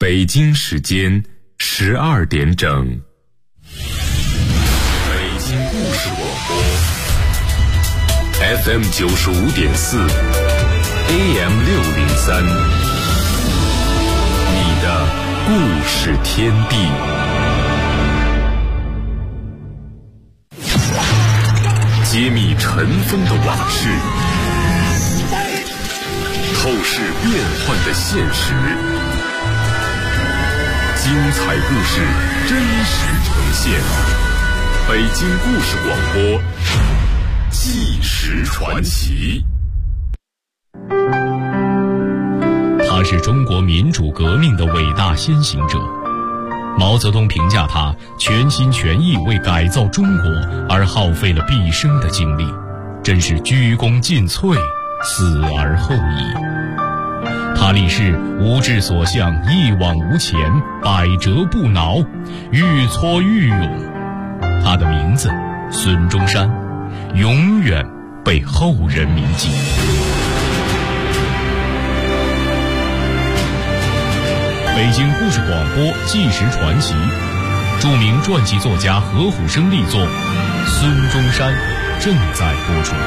北京时间12点整，北京故事广播 FM 95.4 AM 603，你的故事天地。揭秘尘封的往事，透视变幻的现实，精彩故事真实呈现。北京故事广播，纪实传奇。 他是中国民主革命的伟大先行者。毛泽东评价他全心全意为改造中国而耗费了毕生的精力，真是鞠躬尽瘁，死而后已。他立誓无志所向，一往无前，百折不挠，愈挫愈勇。他的名字孙中山，永远被后人铭记。北京故事广播纪实传奇，著名传记作家何虎生力作《孙中山》正在播出。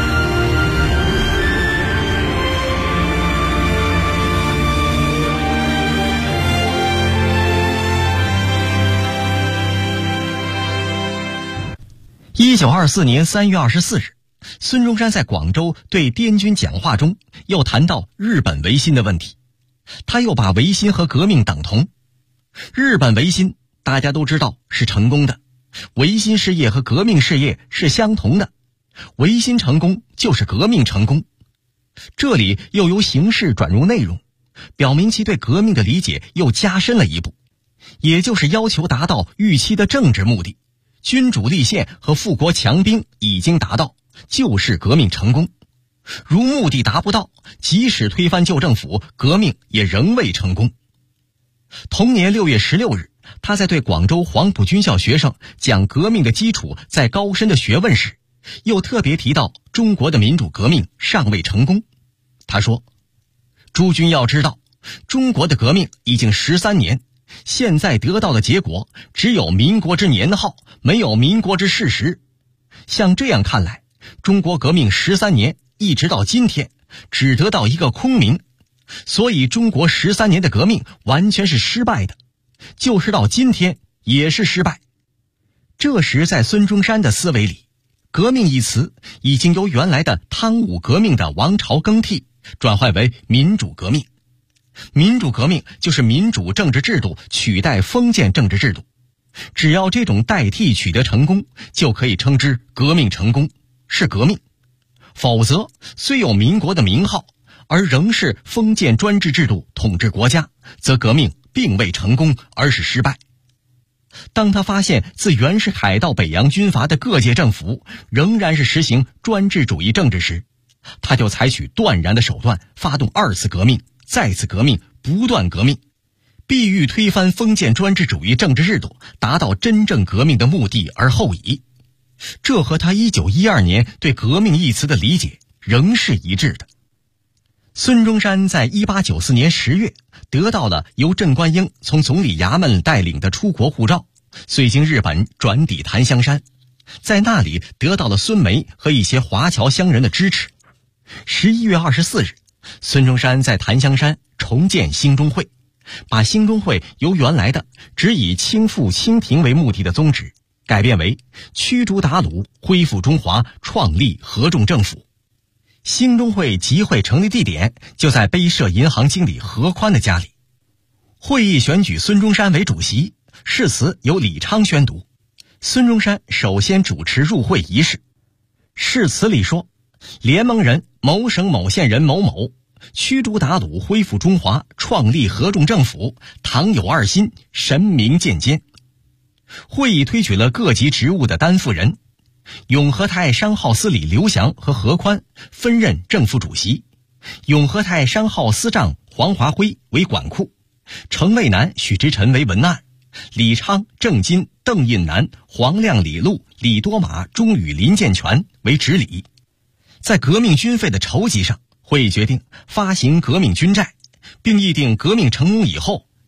1924年3月24日，孙中山在广州对滇军讲话中又谈到日本维新的问题。他又把维新和革命等同。日本维新大家都知道是成功的，维新事业和革命事业是相同的，维新成功就是革命成功。这里又由形式转入内容，表明其对革命的理解又加深了一步，也就是要求达到预期的政治目的，君主立宪和富国强兵已经达到，就是革命成功。如目的达不到，即使推翻旧政府，革命也仍未成功。同年6月16日，他在对广州黄埔军校学生讲革命的基础在高深的学问时，又特别提到中国的民主革命尚未成功。他说，诸君要知道，中国的革命已经13年，现在得到的结果只有民国之年号，没有民国之事实。像这样看来，中国革命13年一直到今天只得到一个空名，所以中国13年的革命完全是失败的，就是到今天也是失败。这时在孙中山的思维里，革命一词已经由原来的汤武革命的王朝更替转换为民主革命。民主革命就是民主政治制度取代封建政治制度，只要这种代替取得成功，就可以称之革命成功，是革命。否则虽有民国的名号，而仍是封建专制制度统治国家，则革命并未成功，而是失败。当他发现自袁世凯到北洋军阀的各界政府仍然是实行专制主义政治时，他就采取断然的手段，发动2次革命，再次革命，不断革命，必欲推翻封建专制主义政治制度，达到真正革命的目的而后已。这和他1912年对革命一词的理解仍是一致的。孙中山在1894年10月得到了由镇关英从总理衙门带领的出国护照，遂经日本转抵檀香山，在那里得到了孙梅和一些华侨乡人的支持。11月24日，孙中山在檀香山重建兴中会，把兴中会由原来的只以清富清贫为目的的宗旨改变为驱逐鞑虏，恢复中华，创立合众政府。兴中会集会成立地点就在碑社银行经理何宽的家里。会议选举孙中山为主席，誓词由李昌宣读。孙中山首先主持入会仪式。誓词里说，联盟人某省某县人某某驱逐鞑虏，恢复中华，创立合众政府，倘有二心，神明鉴监。会议推举了各级职务的担负人，永和台商号司理刘翔和何宽分任正副主席，永和台商号司长黄华辉为管库，程渭南、许直臣为文案，李昌、郑金、邓印南、黄亮、李禄、李多马、钟宇、林建全为执礼。在革命军费的筹集上，会议决定发行革命军债，并议定革命成功以后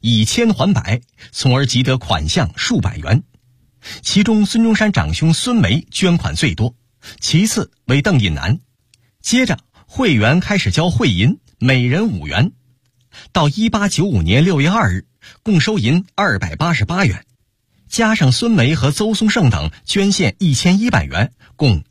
以千还百，从而集得款项数百元。其中孙中山长兄孙梅捐款最多，其次为邓印南。接着会员开始交会银，每人5元。到1895年6月2日，共收银288元，加上孙梅和邹松盛等捐献1100元，共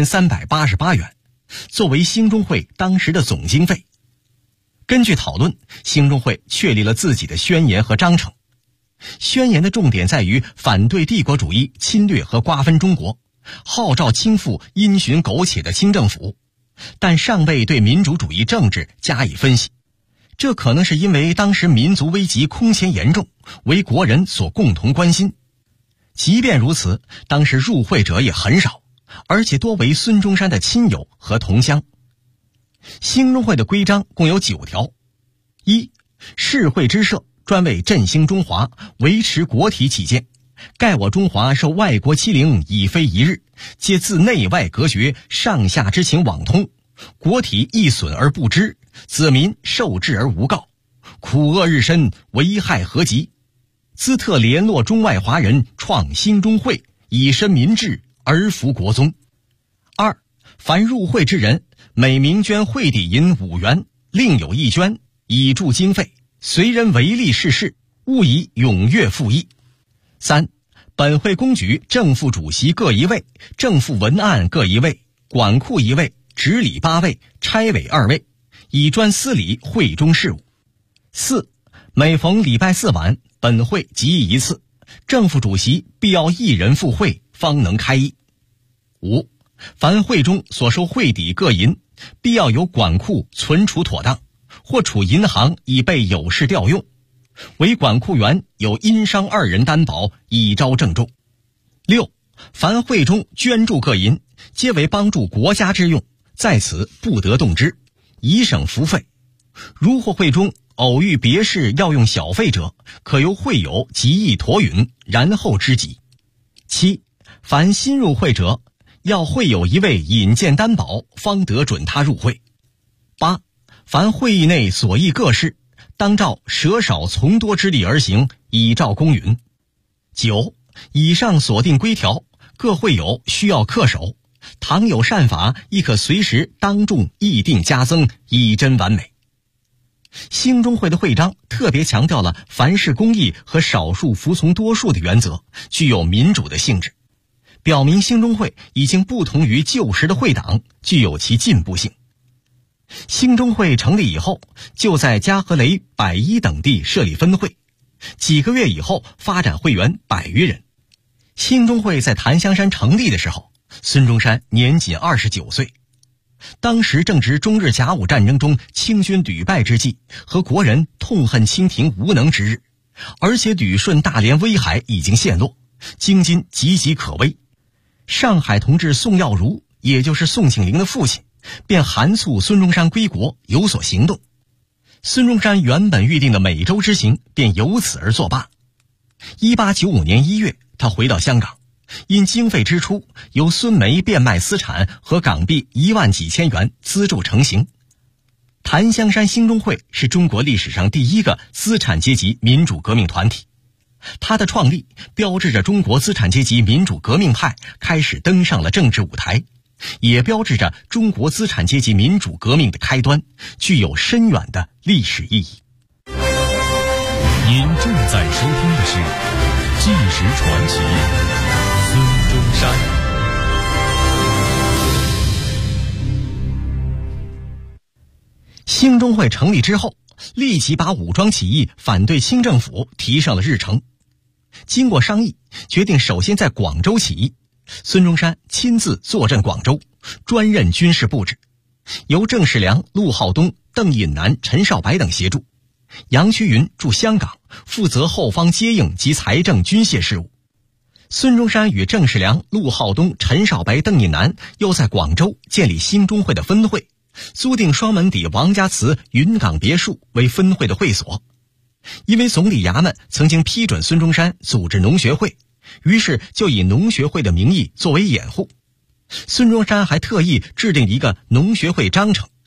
1388元，作为兴中会当时的总经费。根据讨论，兴中会确立了自己的宣言和章程。宣言的重点在于反对帝国主义侵略和瓜分中国，号召倾覆因循苟且的清政府，但尚未对民主主义政治加以分析。这可能是因为当时民族危急空前严重，为国人所共同关心。即便如此，当时入会者也很少，而且多为孙中山的亲友和同乡。兴中会的规章共有9条。1. 世会之设，专为振兴中华，维持国体起见。盖我中华受外国欺凌已非一日，皆自内外隔绝，上下之情网通，国体易损而不知，子民受制而无告，苦厄日深，危害何及？兹特联络中外华人，创兴中会，以身民志而服国宗。2. 凡入会之人，每名捐会底银5元，另有1捐，以助经费，随人为利事事，勿以踊跃附议。3. 本会公举正副主席各1位，正副文案各1位，管库1位，执礼8位，差委2位，以专司理会中事务。4. 每逢礼拜4晚，本会集议一次，正副主席必要1人赴会，方能开议。5. 凡会中所收会底各银，必要由管库存储妥当，或储银行以备有事调用，为管库员有殷商2人担保，以昭正重。6. 凡会中捐助各银，皆为帮助国家之用，在此不得动之，以省服费。如或会中偶遇别事要用小费者，可由会友集议妥允，然后支给。7. 凡新入会者，要会有1位引荐担保，方得准他入会。8. 凡会议内所议各事，当照舍少从多之力而行，以照公允。9. 以上所定规条，各会友需要恪守，倘有善法，亦可随时当众议定加增，以臻完美。兴中会的会章特别强调了凡事公义和少数服从多数的原则，具有民主的性质，表明兴中会已经不同于旧时的会党，具有其进步性。兴中会成立以后，就在嘉禾雷、百一等地设立分会，几个月以后发展会员100余人。兴中会在檀香山成立的时候，孙中山年仅29岁。当时正值中日甲午战争中清军屡败之际，和国人痛恨清廷无能之日，而且旅顺大连威海已经陷落，京津岌岌可危。上海同志宋耀儒，也就是宋庆龄的父亲，便函促孙中山归国，有所行动。孙中山原本预定的美洲之行便由此而作罢。1895年1月，他回到香港，因经费支出，由孙梅变卖私产和港币1万几千元资助成行。檀香山兴中会是中国历史上第一个资产阶级民主革命团体，它的创立标志着中国资产阶级民主革命派开始登上了政治舞台，也标志着中国资产阶级民主革命的开端，具有深远的历史意义。 您正在收听的是《纪实传奇》，孙中山。 兴中会成立之后，立即把武装起义反对清政府提上了日程。经过商议，决定首先在广州起义。孙中山亲自坐镇广州，专任军事布置，由郑世良、陆浩东、邓印南、陈少白等协助。杨衢云驻香港，负责后方接应及财政军械事务。孙中山与郑世良、陆浩东、陈少白、邓印南又在广州建立兴中会的分会，租定双门底王家祠云港别墅为分会的会所。因为总理衙门曾经批准孙中山组织农学会，于是就以农学会的名义作为掩护。孙中山还特意制定一个农学会章程，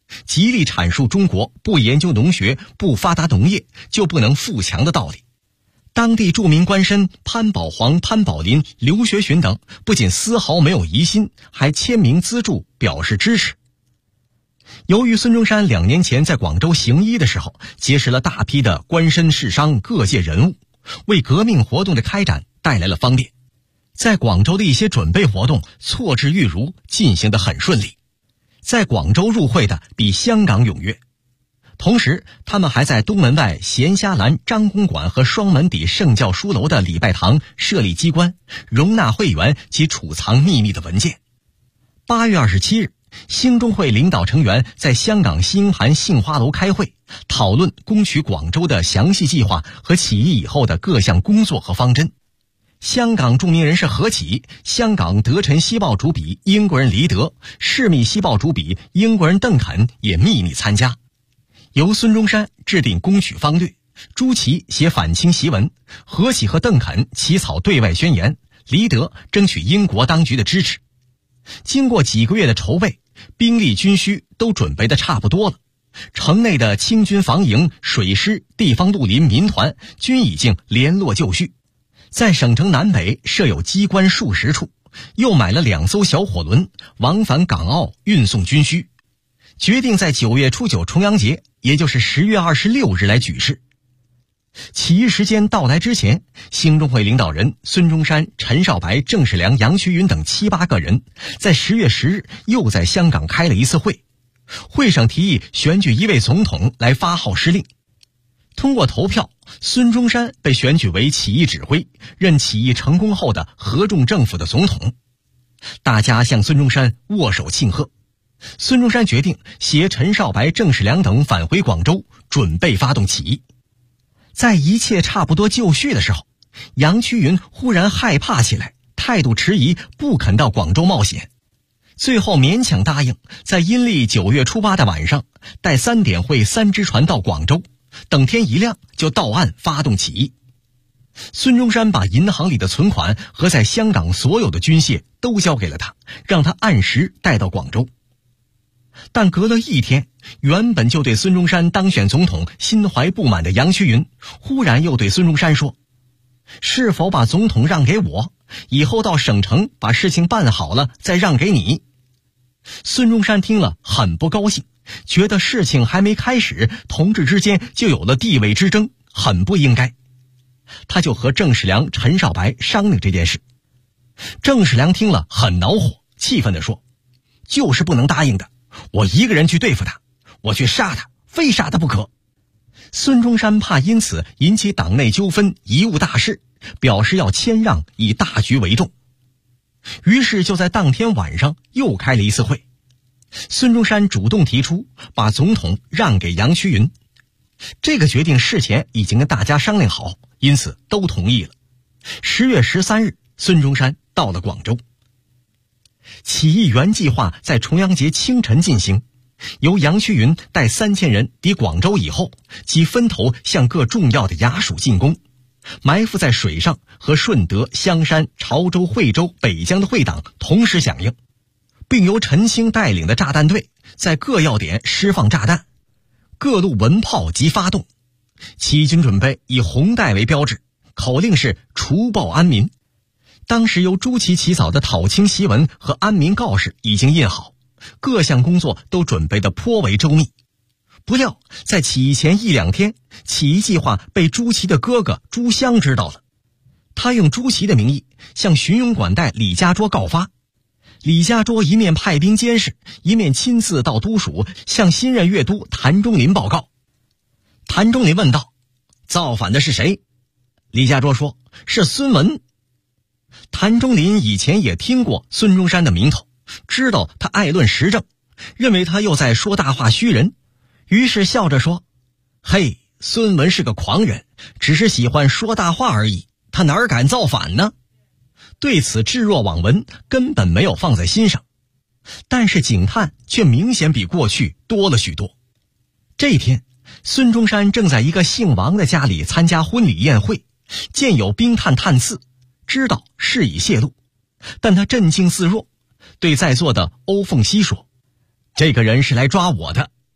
极力阐述中国不研究农学、不发达农业就不能富强的道理。当地著名官绅潘宝煌、潘宝林、刘学询等不仅丝毫没有疑心，还签名资助表示支持。由于孙中山2年前在广州行医的时候结识了大批的官绅士商各界人物，为革命活动的开展带来了方便，在广州的一些准备活动错之愈如，进行得很顺利。在广州入会的比香港踊跃，同时他们还在东门外咸虾栏张公馆和双门底圣教书楼的礼拜堂设立机关，容纳会员及储藏秘密的文件。8月27日，兴中会领导成员在香港新盘杏花楼开会，讨论攻取广州的详细计划和起义以后的各项工作和方针。香港著名人士何启、香港德辰西报主笔英国人黎德、市密西报主笔英国人邓肯也秘密参加。由孙中山制定攻取方略，朱祁写反清檄文，何启和邓肯起草对外宣言，黎德争取英国当局的支持。经过几个月的筹备，兵力军需都准备得差不多了，城内的清军防营、水师、地方绿林、民团均已经联络就绪。在省城南北设有机关数十处，又买了2艘小火轮，往返港澳运送军需。决定在9月初9重阳节，也就是10月26日来举事。起义时间到来之前，兴中会领导人孙中山、陈少白、郑世良、杨衢云等7、8个人在10月10日又在香港开了一次会，会上提议选举一位总统来发号施令。通过投票，孙中山被选举为起义指挥，任起义成功后的合众政府的总统。大家向孙中山握手庆贺。孙中山决定携陈少白、郑世良等返回广州，准备发动起义。在一切差不多就绪的时候，杨衢云忽然害怕起来，态度迟疑，不肯到广州冒险。最后勉强答应，在阴历9月初8的晚上，带3点会3只船到广州，等天一亮就到岸发动起义。孙中山把银行里的存款和在香港所有的军械都交给了他，让他按时带到广州。但隔了1天，原本就对孙中山当选总统心怀不满的杨衢云忽然又对孙中山说，是否把总统让给我，以后到省城把事情办好了再让给你。孙中山听了很不高兴，觉得事情还没开始，同志之间就有了地位之争，很不应该。他就和郑世良、陈少白商量这件事。郑世良听了很恼火，气愤地说，就是不能答应的，我一个人去对付他，我去杀他，非杀他不可。孙中山怕因此引起党内纠纷，贻误大事，表示要谦让，以大局为重。于是就在当天晚上又开了一次会。孙中山主动提出把总统让给杨衢云，这个决定事前已经跟大家商量好，因此都同意了。10月13日，孙中山到了广州。起义原计划在重阳节清晨进行，由杨衢云带3000人抵广州以后，即分头向各重要的衙署进攻，埋伏在水上，和顺德、香山、潮州、惠州、北江的会党同时响应，并由陈清带领的炸弹队在各要点释放炸弹，各路文炮即发动。起义军准备以红带为标志，口令是除暴安民。当时由朱祁起草的讨清檄文和安民告示已经印好，各项工作都准备得颇为周密。不料在起义前1、2天，起义计划被朱祁的哥哥朱襄知道了。他用朱祁的名义向巡勇管带李家涿告发。李家涿一面派兵监视，一面亲自到都署向新任粤督谭中林报告。谭中林问道，造反的是谁？李家涿说，是孙文。谭中林以前也听过孙中山的名头，知道他爱论实政，认为他又在说大话虚人，于是笑着说，嘿，孙文是个狂人，只是喜欢说大话而已，他哪敢造反呢？对此置若罔闻，根本没有放在心上。但是警探却明显比过去多了许多。这天，孙中山正在一个姓王的家里参加婚礼宴会，见有兵探探刺，知道事已泄露，但他镇静自若，对在座的欧凤熙说，这个人是来抓我的，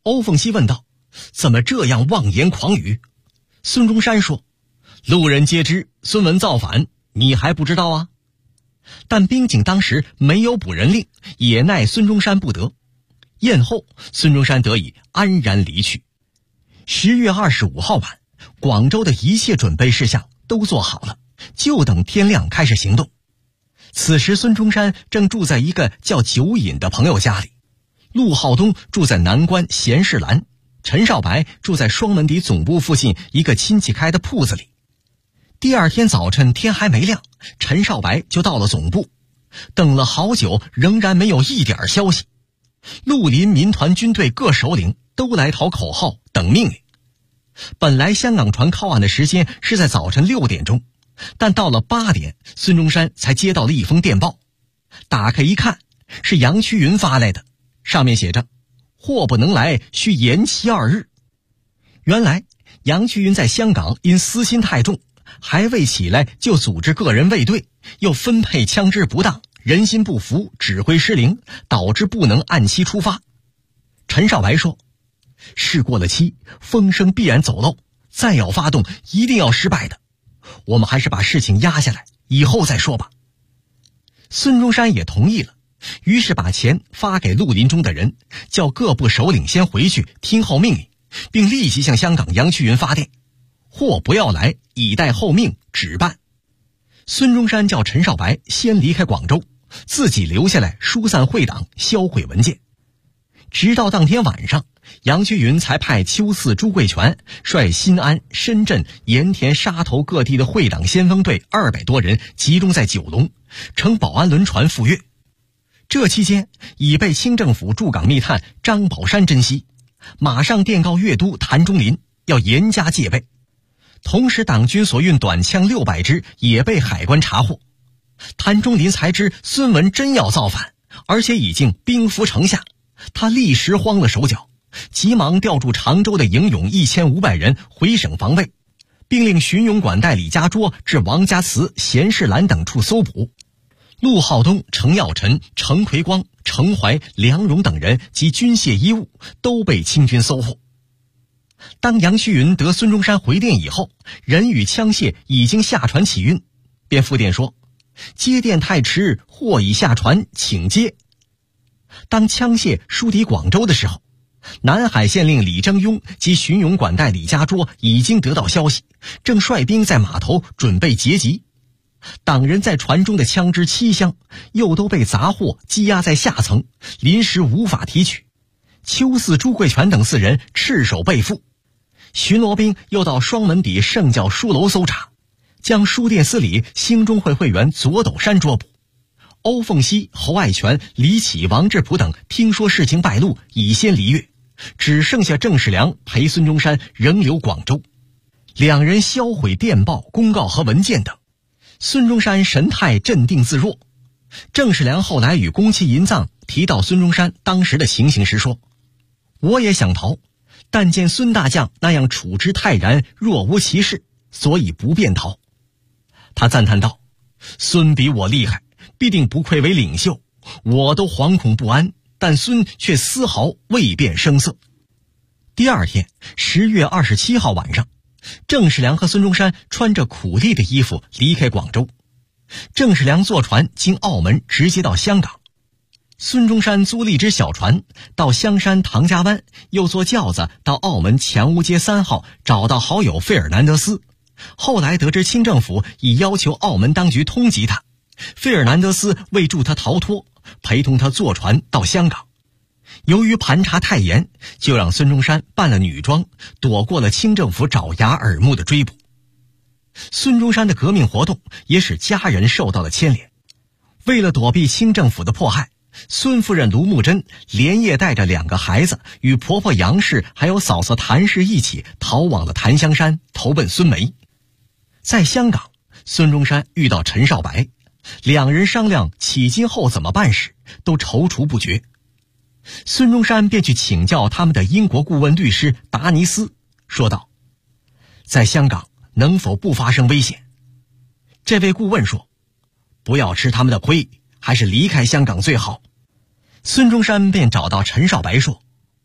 欧凤熙问道：“怎么这样妄言狂语？”孙中山说：“路人皆知孙文造反，你还不知道啊？”但兵警当时没有捕人令，也奈孙中山不得。宴后，孙中山得以安然离去。10月25号晚，广州的一切准备事项都做好了，就等天亮开始行动。此时孙中山正住在一个叫酒隐的朋友家里，陆浩东住在南关贤士兰，陈少白住在双门底总部附近一个亲戚开的铺子里。第二天早晨天还没亮，陈少白就到了总部，等了好久仍然没有一点消息。绿林民团军队各首领都来讨口号等命令。本来香港船靠岸的时间是在早晨6点钟，但到了8点，孙中山才接到了一封电报。打开一看，是杨衢云发来的，上面写着：“货不能来，需延期2日。”原来杨衢云在香港因私心太重，还未起来就组织个人卫队，又分配枪支不当，人心不服，指挥失灵，导致不能按期出发。陈少白说：“事过了期，风声必然走漏，再要发动一定要失败的。我们还是把事情压下来，以后再说吧。”孙中山也同意了，于是把钱发给绿林中的人，叫各部首领先回去听候命令，并立即向香港杨衢云发电：“货不要来，以待后命，只办。”孙中山叫陈少白先离开广州，自己留下来疏散会党，销毁文件。直到当天晚上，杨衢云才派邱四、朱贵泉率新安、深圳、盐田、沙头各地的会党先锋队200多人集中在九龙，乘保安轮船赴粤。这期间已被清政府驻港密探张宝山珍惜，马上电告粤督谭中林要严加戒备。同时党军所运短枪600支也被海关查获。谭中林才知孙文真要造反，而且已经兵伏城下，他立时慌了手脚，急忙调驻常州的营勇1500人回省防卫，并令巡勇管带李家涿至王家祠、贤士兰等处搜捕。陆浩东、程耀臣、程奎光、程怀、梁荣等人及军械衣物都被清军搜获。当杨衢云得孙中山回电以后，人与枪械已经下船起运，便复电说：“接电太迟，货已下船，请接。”当枪械输抵广州的时候，南海县令李征庸及巡勇管带李家涿已经得到消息，正率兵在码头准备截击。党人在船中的枪支7箱又都被杂货积压在下层，临时无法提取。邱四、朱贵泉等4人赤手被缚。巡逻兵又到双门底圣教书楼搜查，将书店司礼兴中会会员左斗山捉捕。欧凤熙、侯爱全、李启、王志普等听说事情败露，已先离粤，只剩下郑世良陪孙中山仍留广州。2人销毁电报、公告和文件等。孙中山神态镇定自若。郑世良后来与宫崎银藏提到孙中山当时的情形时说：“我也想逃，但见孙大将那样处之泰然，若无其事，所以不便逃。”他赞叹道：“孙比我厉害，必定不愧为领袖，我都惶恐不安，但孙却丝毫未变声色。”第二天10月27号晚上，郑世良和孙中山穿着苦力的衣服离开广州。郑世良坐船经澳门直接到香港，孙中山租了一只小船到香山唐家湾，又坐轿子到澳门强屋街3号找到好友费尔南德斯。后来得知清政府已要求澳门当局通缉他，费尔南德斯为助他逃脱，陪同他坐船到香港。由于盘查太严，就让孙中山扮了女装，躲过了清政府爪牙耳目的追捕。孙中山的革命活动也使家人受到了牵连。为了躲避清政府的迫害，孙夫人卢慕贞连夜带着2个孩子与婆婆杨氏还有嫂嫂谭氏一起逃往了檀香山，投奔孙梅。在香港，孙中山遇到陈少白，2人商量起今后怎么办时，都踌躇不决。孙中山便去请教他们的英国顾问律师达尼斯，说道：“在香港能否不发生危险？”这位顾问说：“不要吃他们的亏，还是离开香港最好。”孙中山便找到陈少白说：“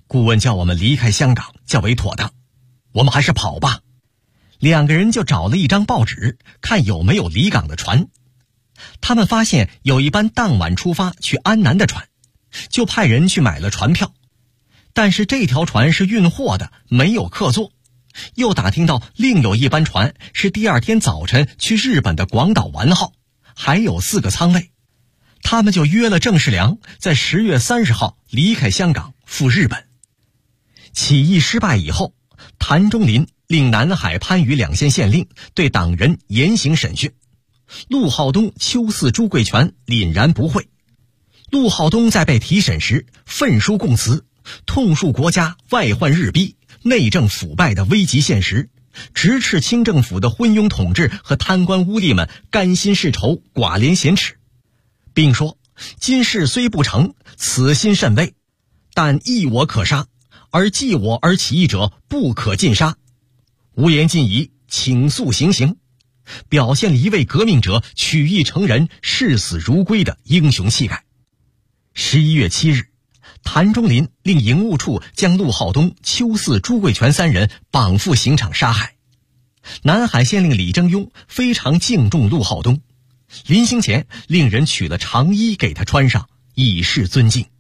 顾问叫我们离开香港较为妥当，我们还是跑吧。2个人就找了一张报纸，看有没有离港的船。他们发现有一班当晚出发去安南的船，就派人去买了船票。但是这条船是运货的，没有客座。又打听到另有一班船是第2天早晨去日本的广岛丸号，还有4个舱位。他们就约了郑世良在10月30号离开香港赴日本。起义失败以后，谭中麟令南海、番禺2县县令对党人严刑审讯。陆浩东、邱四、朱贵全凛然不讳。陆浩东在被提审时奋书供词，痛述国家外患日逼、内政腐败的危急现实，直斥清政府的昏庸统治和贪官污吏们甘心世仇、寡廉鲜耻，并说今事虽不成，此心甚微，但义我可杀，而忌我而起义者不可尽杀。无言尽疑，请速行刑，表现了一位革命者取义成仁、视死如归的英雄气概。11月7日，谭中麟令营务处将陆浩东、邱四、朱贵全3人绑赴刑场杀害。南海县令李征庸非常敬重陆浩东，临行前令人取了长衣给他穿上，以示尊敬。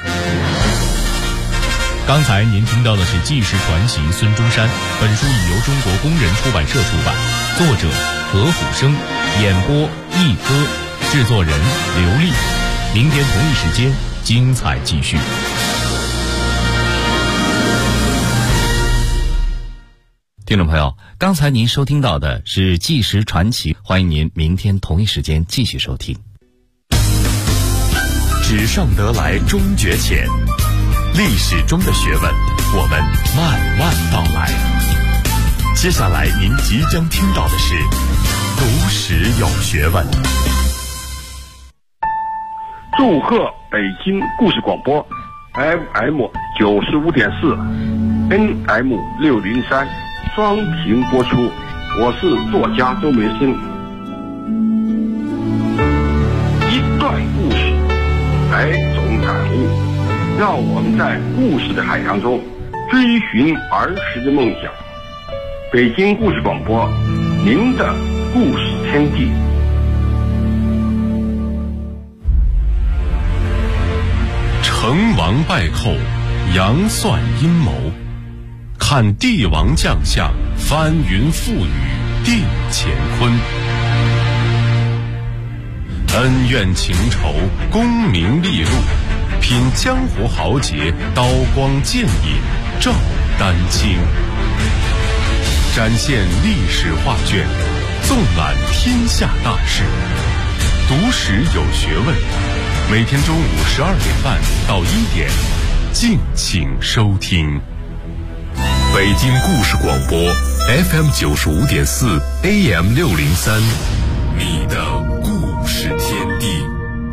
刚才您听到的是纪实传奇孙中山，本书已由中国工人出版社出版，作者何虎生，演播一哥，制作人刘丽。明天同一时间精彩继续。 听众朋友，刚才您收听到的是纪实传奇，欢迎您明天同一时间继续收听。 纸上得来终觉浅，历史中的学问，我们慢慢道来。接下来您即将听到的是读史有学问。 祝贺北京故事广播 FM 95.4 NM 603双屏播出，我是作家周梅生。一段故事，百种感悟，让我们在故事的海洋中追寻儿时的梦想。北京故事广播，您的故事天地。 成王败寇，杨算阴谋，看帝王将相，翻云覆雨定乾坤。恩怨情仇，功名利禄，品江湖豪杰，刀光剑影照丹青。展现历史画卷，纵览天下大事，读史有学问。每天中午12点半到1点，敬请收听。北京故事广播 FM 95.4 AM 603，你的故事天地。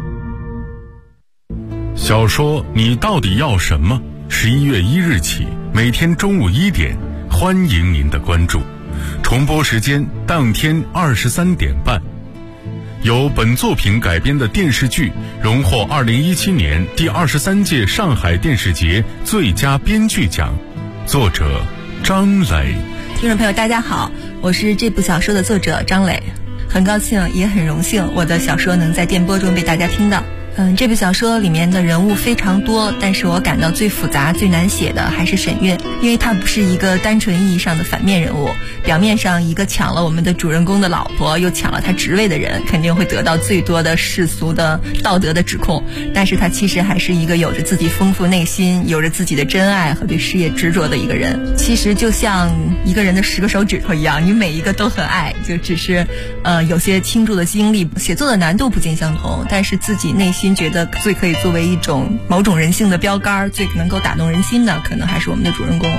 小说你到底要什么？11月1日起，每天中午1点，欢迎您的关注。重播时间当天23点半。由本作品改编的电视剧荣获2017年第23届上海电视节最佳编剧奖，作者张磊。 听众朋友大家好，我是这部小说的作者张磊，很高兴也很荣幸我的小说能在电波中被大家听到。这部小说里面的人物非常多，但是我感到最复杂最难写的还是沈月，因为她不是一个单纯意义上的反面人物，表面上一个抢了我们的主人公的老婆又抢了他职位的人，肯定会得到最多的世俗的道德的指控，但是他其实还是一个有着自己丰富内心，有着自己的真爱和对事业执着的一个人。其实就像一个人的10个手指头一样，你每一个都很爱，就只是有些倾注的精力，写作的难度不尽相同，但是自己内心觉得最可以作为一种某种人性的标杆，最能够打动人心的可能还是我们的主人公。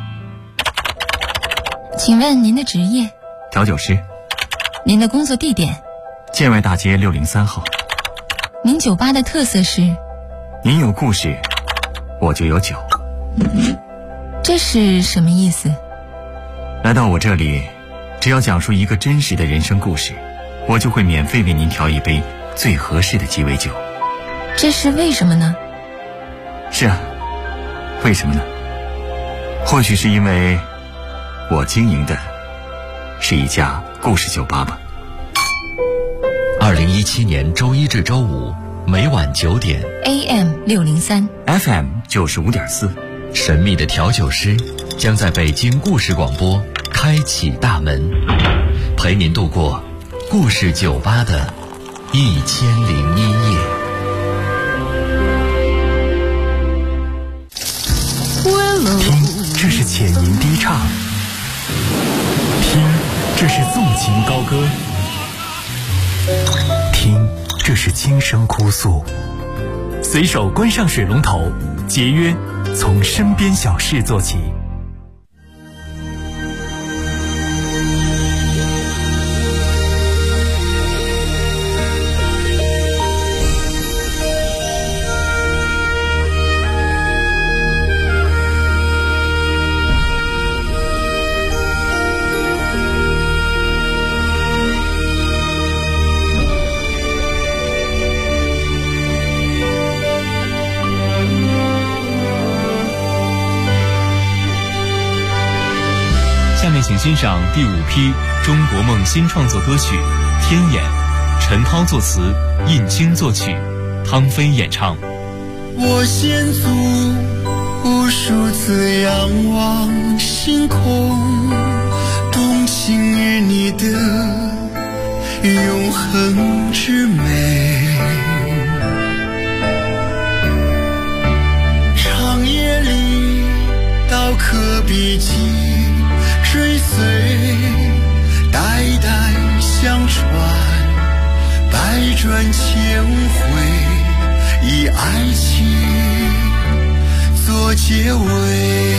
请问您的职业？ 调酒师。 您的工作地点？ 建外大街603号。 您酒吧的特色是？ 您有故事，我就有酒。 这是什么意思？ 来到我这里，只要讲述一个真实的人生故事，我就会免费为您调一杯最合适的鸡尾酒。 这是为什么呢？ 是啊， 为什么呢？或许是因为我经营的是一家故事酒吧吧。 2017年周一至周五每晚9点 AM603 FM 95.4， 神秘的调酒师将在北京故事广播开启大门，陪您度过故事酒吧的1001夜。 听，这是浅吟低唱；听，这是纵情高歌；听，这是轻声哭诉。随手关上水龙头，节约，从身边小事做起。 下面请欣赏第5批中国梦新创作歌曲《天眼》，陈涛作词，印青作曲，汤飞演唱。 我先祖无数次仰望星空，动情于你的永恒之美。长夜里刀刻笔迹，追随代代相传，百转千回，以爱情做结尾。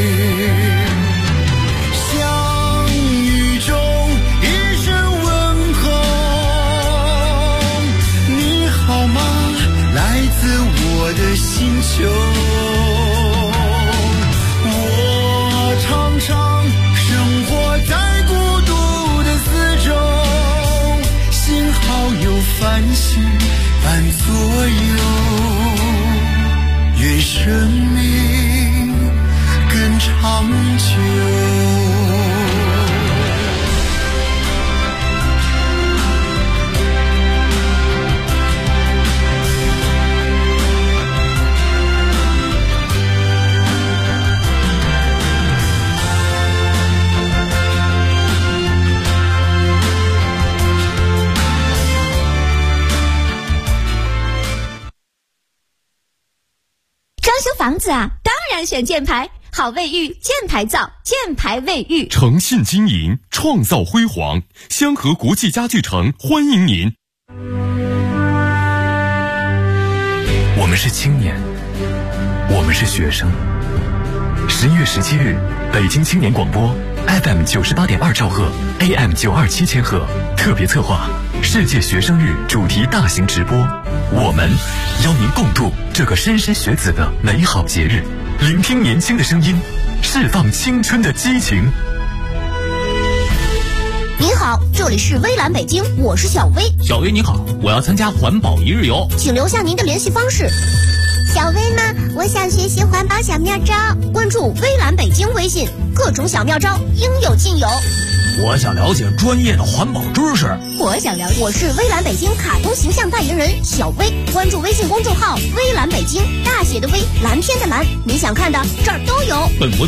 相遇中一声问候，你好吗？来自我的星球。我常常生活在孤独的四周，幸好有繁星伴左右，愿生命更长久。 房子啊，当然选箭牌，好卫浴，箭牌造，箭牌卫浴， 诚信经营，创造辉煌。香河国际家具城欢迎您。 我们是青年，我们是学生。11月17日，北京青年广播 FM 98.2兆赫 AM 927千赫特别策划世界学生日主题大型直播，我们邀您共度这个莘莘学子的美好节日，聆听年轻的声音，释放青春的激情。 您好，这里是微蓝北京，我是小薇。 小薇你好，我要参加环保一日游， 请留下您的联系方式。小薇吗？我想学习环保小妙招，关注微蓝北京微信，各种小妙招应有尽有。 我想了解专业的环保知识。 我是微蓝北京卡通形象代言人小薇，关注微信公众号微蓝北京，大写的微，蓝天的蓝，你想看的这儿都有。 本活动